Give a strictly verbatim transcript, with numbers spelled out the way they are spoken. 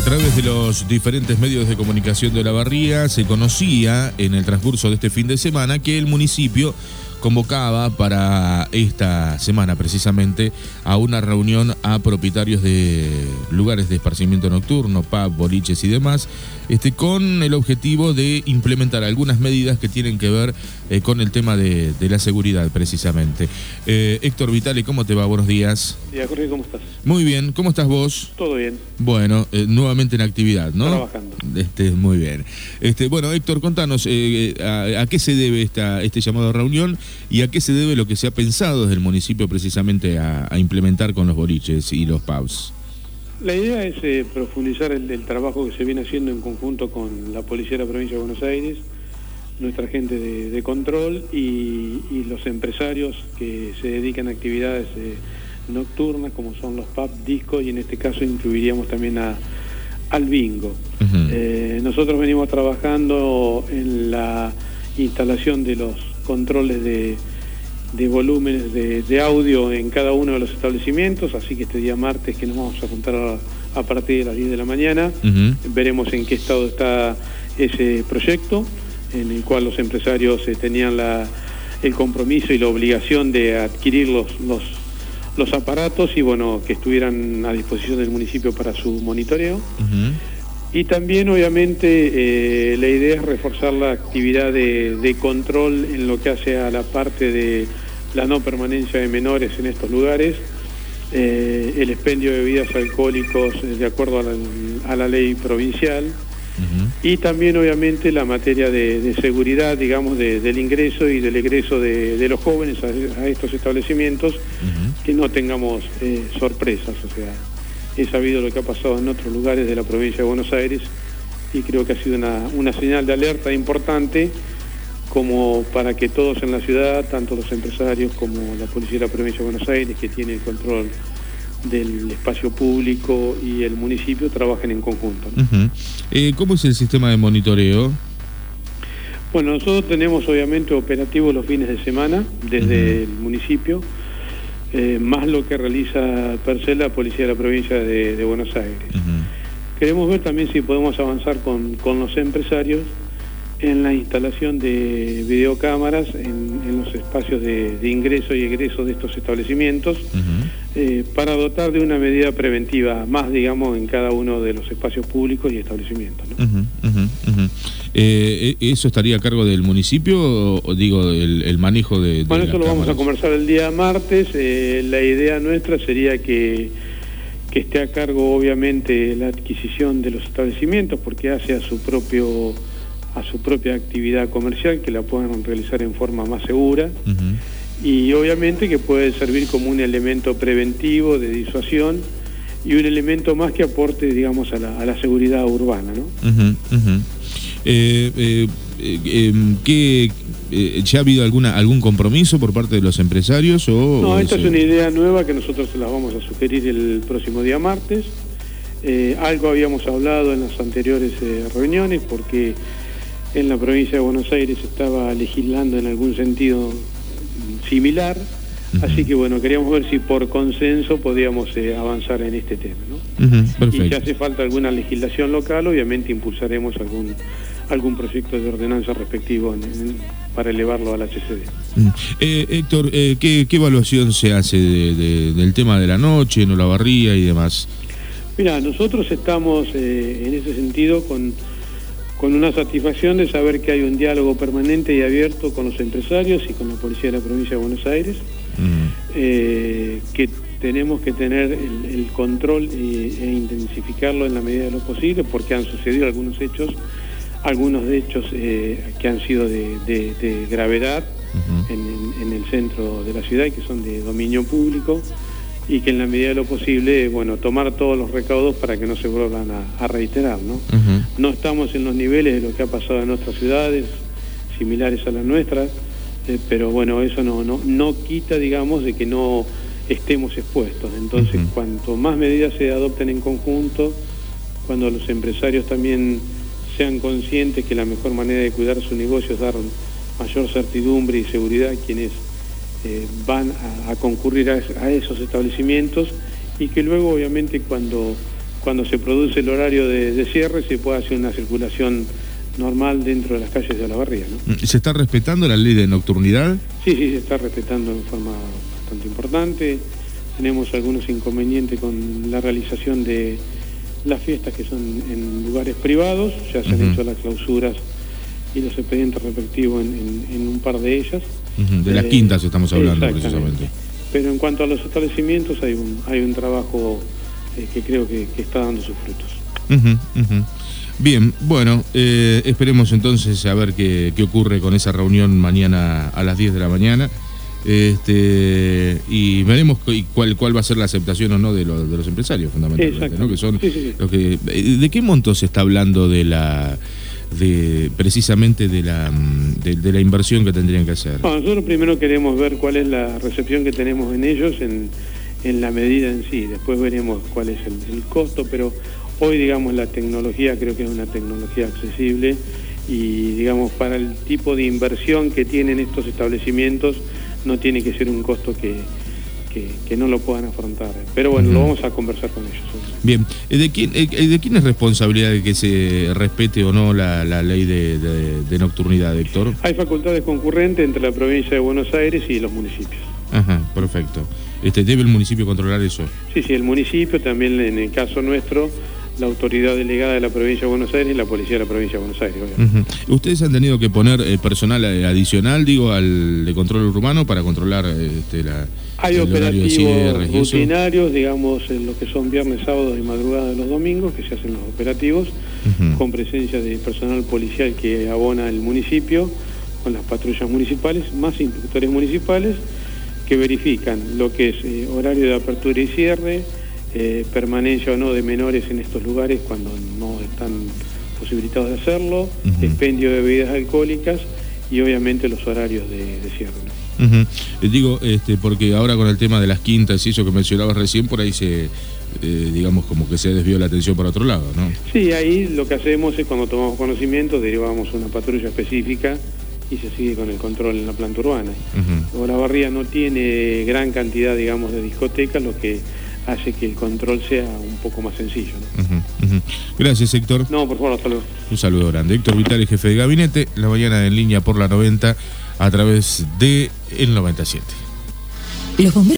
A través de los diferentes medios de comunicación de Olavarría se conocía en el transcurso de este fin de semana que el municipio convocaba para esta semana precisamente a una reunión a propietarios de lugares de esparcimiento nocturno, pub, boliches y demás, este, con el objetivo de implementar algunas medidas que tienen que ver eh, con el tema de, de la seguridad precisamente. Eh, Héctor Vitale, ¿cómo te va? Buenos días. Días, Jorge, ¿cómo estás? Muy bien, ¿cómo estás vos? Todo bien. Bueno, eh, nuevamente en actividad, ¿no? Trabajando. Este, muy bien. Este, bueno, Héctor, contanos eh, a, a qué se debe esta, este llamado a reunión y a qué se debe lo que se ha pensado desde el municipio precisamente a, a implementar con los boliches y los pubs. La idea es eh, profundizar el, el trabajo que se viene haciendo en conjunto con la Policía de la Provincia de Buenos Aires, nuestra gente de, de control y, y los empresarios que se dedican a actividades eh, nocturnas como son los pubs, discos y en este caso incluiríamos también a, al bingo. Uh-huh. eh, nosotros venimos trabajando en la instalación de los controles de, de volúmenes de, de audio en cada uno de los establecimientos, así que este día martes que nos vamos a juntar a, a partir de las diez de la mañana, uh-huh. veremos en qué estado está ese proyecto, en el cual los empresarios eh, tenían la, el compromiso y la obligación de adquirir los, los, los aparatos y bueno, que estuvieran a disposición del municipio para su monitoreo. Uh-huh. Y también, obviamente, eh, la idea es reforzar la actividad de, de control en lo que hace a la parte de la no permanencia de menores en estos lugares, eh, el expendio de bebidas alcohólicos eh, de acuerdo a la, a la ley provincial, uh-huh. y también, obviamente, la materia de, de seguridad, digamos, de, del ingreso y del egreso de, de los jóvenes a, a estos establecimientos, uh-huh. que no tengamos eh, sorpresas, o sea... He sabido lo que ha pasado en otros lugares de la provincia de Buenos Aires y creo que ha sido una, una señal de alerta importante como para que todos en la ciudad, tanto los empresarios como la Policía de la Provincia de Buenos Aires, que tiene el control del espacio público y el municipio, trabajen en conjunto, ¿no? Uh-huh. eh, ¿Cómo es el sistema de monitoreo? Bueno, nosotros tenemos obviamente operativos los fines de semana desde uh-huh. el municipio, Eh, más lo que realiza per se la Policía de la Provincia de, de Buenos Aires. Uh-huh. Queremos ver también si podemos avanzar con, con los empresarios en la instalación de videocámaras en, en los espacios de, de ingreso y egreso de estos establecimientos, uh-huh. eh, para dotar de una medida preventiva más, digamos, en cada uno de los espacios públicos y establecimientos, ¿no? Uh-huh, uh-huh, uh-huh. Eh, ¿Eso estaría a cargo del municipio o, o digo el, el manejo de, de Bueno, eso lo cámaras? Vamos a conversar el día martes. Eh, la idea nuestra sería que, que esté a cargo obviamente la adquisición de los establecimientos porque hace a su propio a su propia actividad comercial, que la puedan realizar en forma más segura, uh-huh. y obviamente que puede servir como un elemento preventivo de disuasión y un elemento más que aporte, digamos, a la, a la seguridad urbana, ¿no? Uh-huh, uh-huh. Eh, eh, eh, ¿qué, eh, ¿Ya ha habido alguna algún compromiso por parte de los empresarios? O, no, esta o es una idea nueva que nosotros se las vamos a sugerir el próximo día martes. Eh, algo habíamos hablado en las anteriores eh, reuniones porque en la provincia de Buenos Aires estaba legislando en algún sentido similar, uh-huh. así que bueno, queríamos ver si por consenso podíamos eh, avanzar en este tema, ¿no? Uh-huh, perfecto. Y si hace falta alguna legislación local, obviamente impulsaremos algún algún proyecto de ordenanza respectivo en, en, para elevarlo al H C D. Uh-huh. Eh, Héctor, eh, ¿qué, ¿qué evaluación se hace de, de, del tema de la noche en Olavarría y demás? Mira, nosotros estamos eh, en ese sentido con... con una satisfacción de saber que hay un diálogo permanente y abierto con los empresarios y con la Policía de la Provincia de Buenos Aires, uh-huh. eh, que tenemos que tener el, el control e, e intensificarlo en la medida de lo posible, porque han sucedido algunos hechos, algunos de hechos eh, que han sido de, de, de gravedad uh-huh. en, en, en el centro de la ciudad y que son de dominio público, y que en la medida de lo posible, bueno, tomar todos los recaudos para que no se vuelvan a, a reiterar, ¿no? Uh-huh. No estamos en los niveles de lo que ha pasado en otras ciudades, similares a las nuestras, eh, pero bueno, eso no, no, no quita, digamos, de que no estemos expuestos. Entonces, uh-huh. cuanto más medidas se adopten en conjunto, cuando los empresarios también sean conscientes que la mejor manera de cuidar su negocio es dar mayor certidumbre y seguridad a quienes Eh, van a, a concurrir a, a esos establecimientos, y que luego obviamente cuando cuando se produce el horario de, de cierre se pueda hacer una circulación normal dentro de las calles de Olavarría, ¿no? ¿Se está respetando la ley de nocturnidad? Sí, sí, se está respetando de forma bastante importante. Tenemos algunos inconvenientes con la realización de las fiestas que son en lugares privados, ya se uh-huh. han hecho las clausuras y los expedientes respectivos en, en, en un par de ellas. Uh-huh. De las eh, quintas estamos hablando precisamente. Pero en cuanto a los establecimientos hay un, hay un trabajo eh, que creo que, que está dando sus frutos. Uh-huh, uh-huh. Bien, bueno, eh, esperemos entonces a ver qué, qué ocurre con esa reunión mañana a las diez de la mañana. Este, y veremos cuál cuál va a ser la aceptación o no de, lo, de los empresarios, fundamentalmente, ¿no? Que son sí, sí, sí. Los que, ¿de qué monto se está hablando de la de precisamente de la de, de la inversión que tendrían que hacer? Bueno, nosotros primero queremos ver cuál es la recepción que tenemos en ellos en, en la medida en sí, después veremos cuál es el, el costo, pero hoy, digamos, la tecnología creo que es una tecnología accesible y, digamos, para el tipo de inversión que tienen estos establecimientos no tiene que ser un costo que, que, que no lo puedan afrontar. Pero bueno, uh-huh. lo vamos a conversar con ellos. Bien, ¿de quién, de quién es responsabilidad de que se respete o no la, la ley de, de, de nocturnidad, Héctor? Hay facultades concurrentes entre la provincia de Buenos Aires y los municipios. Ajá, perfecto. Este, ¿debe el municipio controlar eso? Sí, sí, el municipio, también en el caso nuestro, la autoridad delegada de la provincia de Buenos Aires y la policía de la provincia de Buenos Aires. Uh-huh. ¿Ustedes han tenido que poner eh, personal adicional, digo, al de control urbano para controlar este, la, Hay el horario de cierre y rutinarios, eso? Digamos, en lo que son viernes, sábados y madrugada de los domingos, que se hacen los operativos, uh-huh. con presencia de personal policial que abona el municipio, con las patrullas municipales, más inspectores municipales, que verifican lo que es eh, horario de apertura y cierre, Eh, permanencia o no de menores en estos lugares cuando no están posibilitados de hacerlo, uh-huh. expendio de bebidas alcohólicas y obviamente los horarios de, de cierre. Uh-huh. Eh, digo, este, porque ahora con el tema de las quintas y eso que mencionabas recién, por ahí se, eh, digamos, como que se desvió la atención para otro lado, ¿no? Sí, ahí lo que hacemos es cuando tomamos conocimiento, derivamos una patrulla específica y se sigue con el control en la planta urbana. Uh-huh. Olavarría no tiene gran cantidad, digamos, de discotecas, lo que hace que el control sea un poco más sencillo, ¿no? Uh-huh, uh-huh. Gracias, Héctor. No, por favor, hasta luego. Un saludo grande. Héctor Vitale, jefe de gabinete, la mañana en línea por la noventa a través de el noventa y siete. Los bomberos